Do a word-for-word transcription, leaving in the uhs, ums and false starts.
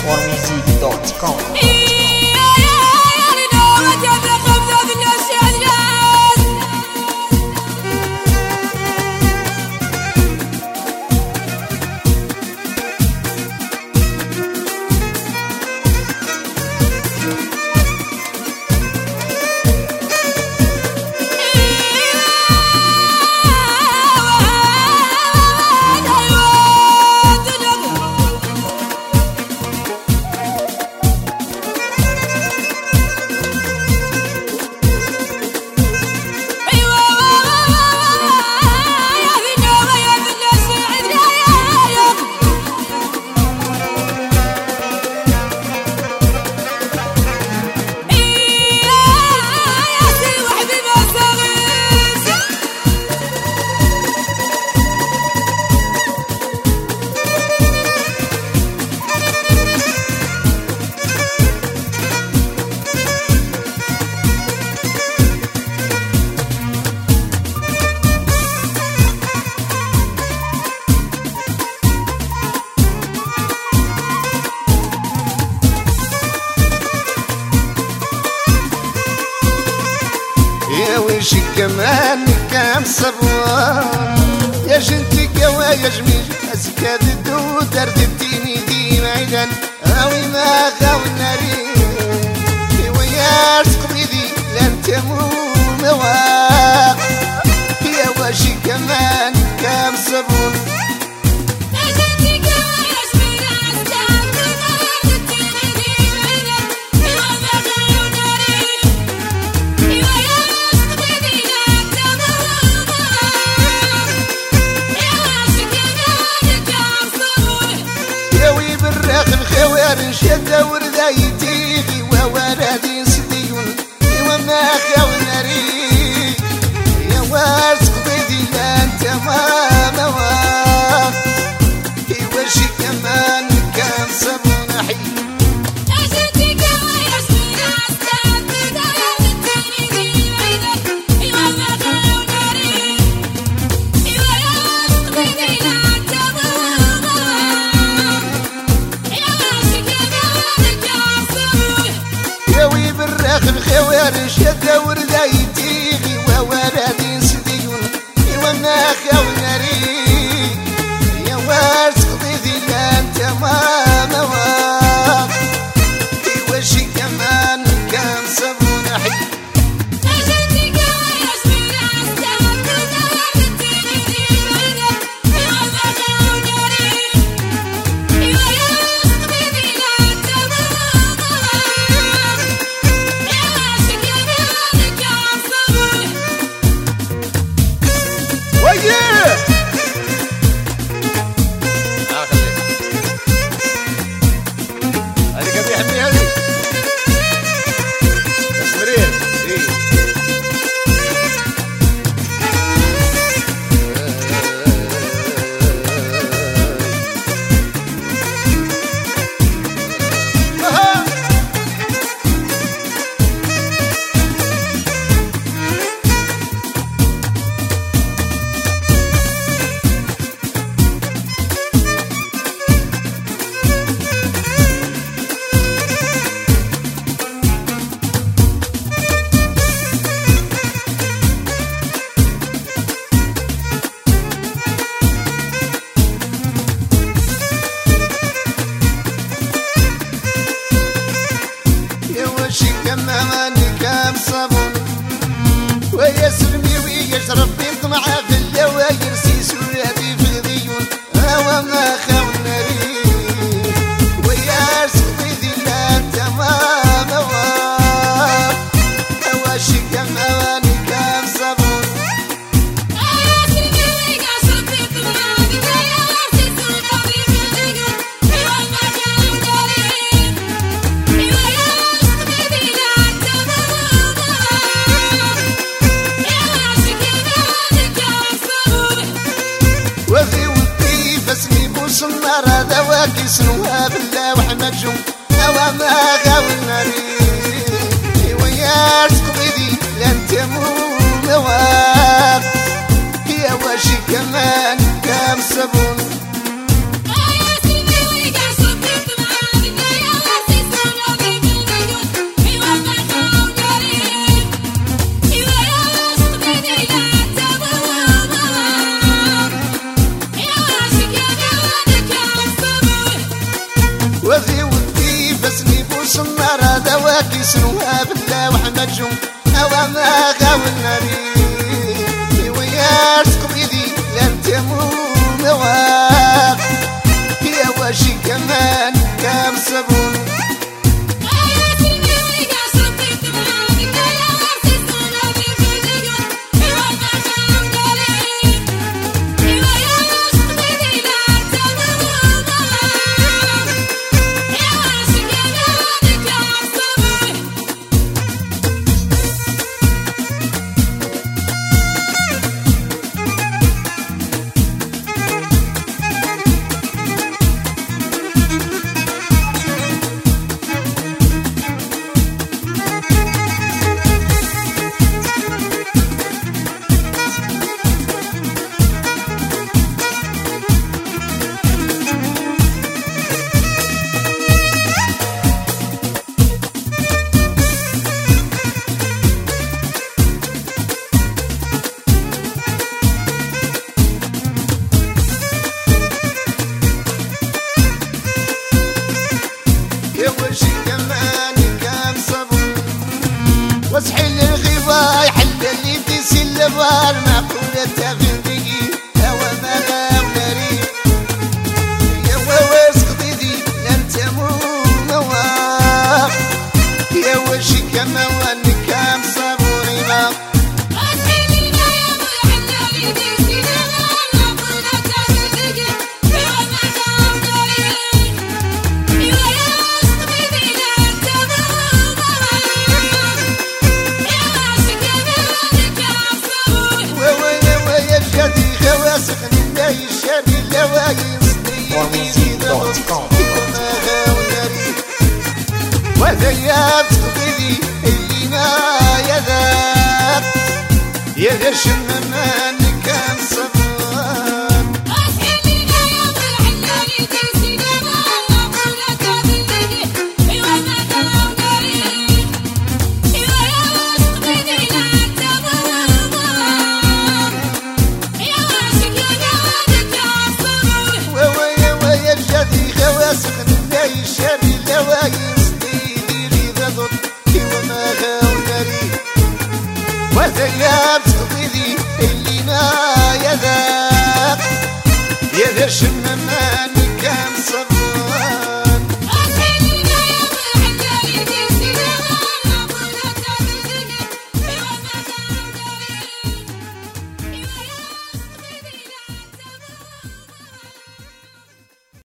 for music dot com. ويشي كمان كام صبوان يا جنتي قوا يا جميل أزكاد الدو درد الديني دي معيدان أوي ما غاو الناري ويا رزق بيدي لن تمو مواق يا واشي كمان كام صبوان شد وردايتي ووالدي صديون وما خاونا ريق يا وارث قضيدي انت ما مواق وشي كمان كان صبون حي الخوار شد وردايتي ووالدي صديون وما خاونا ريق يا وارث قضيدي انت ما مواق وشي كمان كان صبون حي ويسلمي ويشرب بيطمع في اللواير سيسولاتي في غديون هوا ما خاونا ريق ويا رزقي لا انت ما مواق واشي كمان كام صبون النار هذا واكسنوها بالله وحمد جم هوا ما غاونا ريق ويا رزق بيدي لن تمو مواق يا واشي كمان كام صبون سنوها بالله وحمد جون أوا ما غاولنا لي ويا سقبيدي لم تموم نواق يا واشي كمان كام صبون واسحل الغيبة يحل اللي تسي اللبار معقولة تغندقي هوا ما غاونا ريح يا واس قضيدي لن تموم نواق يا وشي كما واني كام صبوري ما وذياب تقضي اللي ما يذاب يا ذا الشممان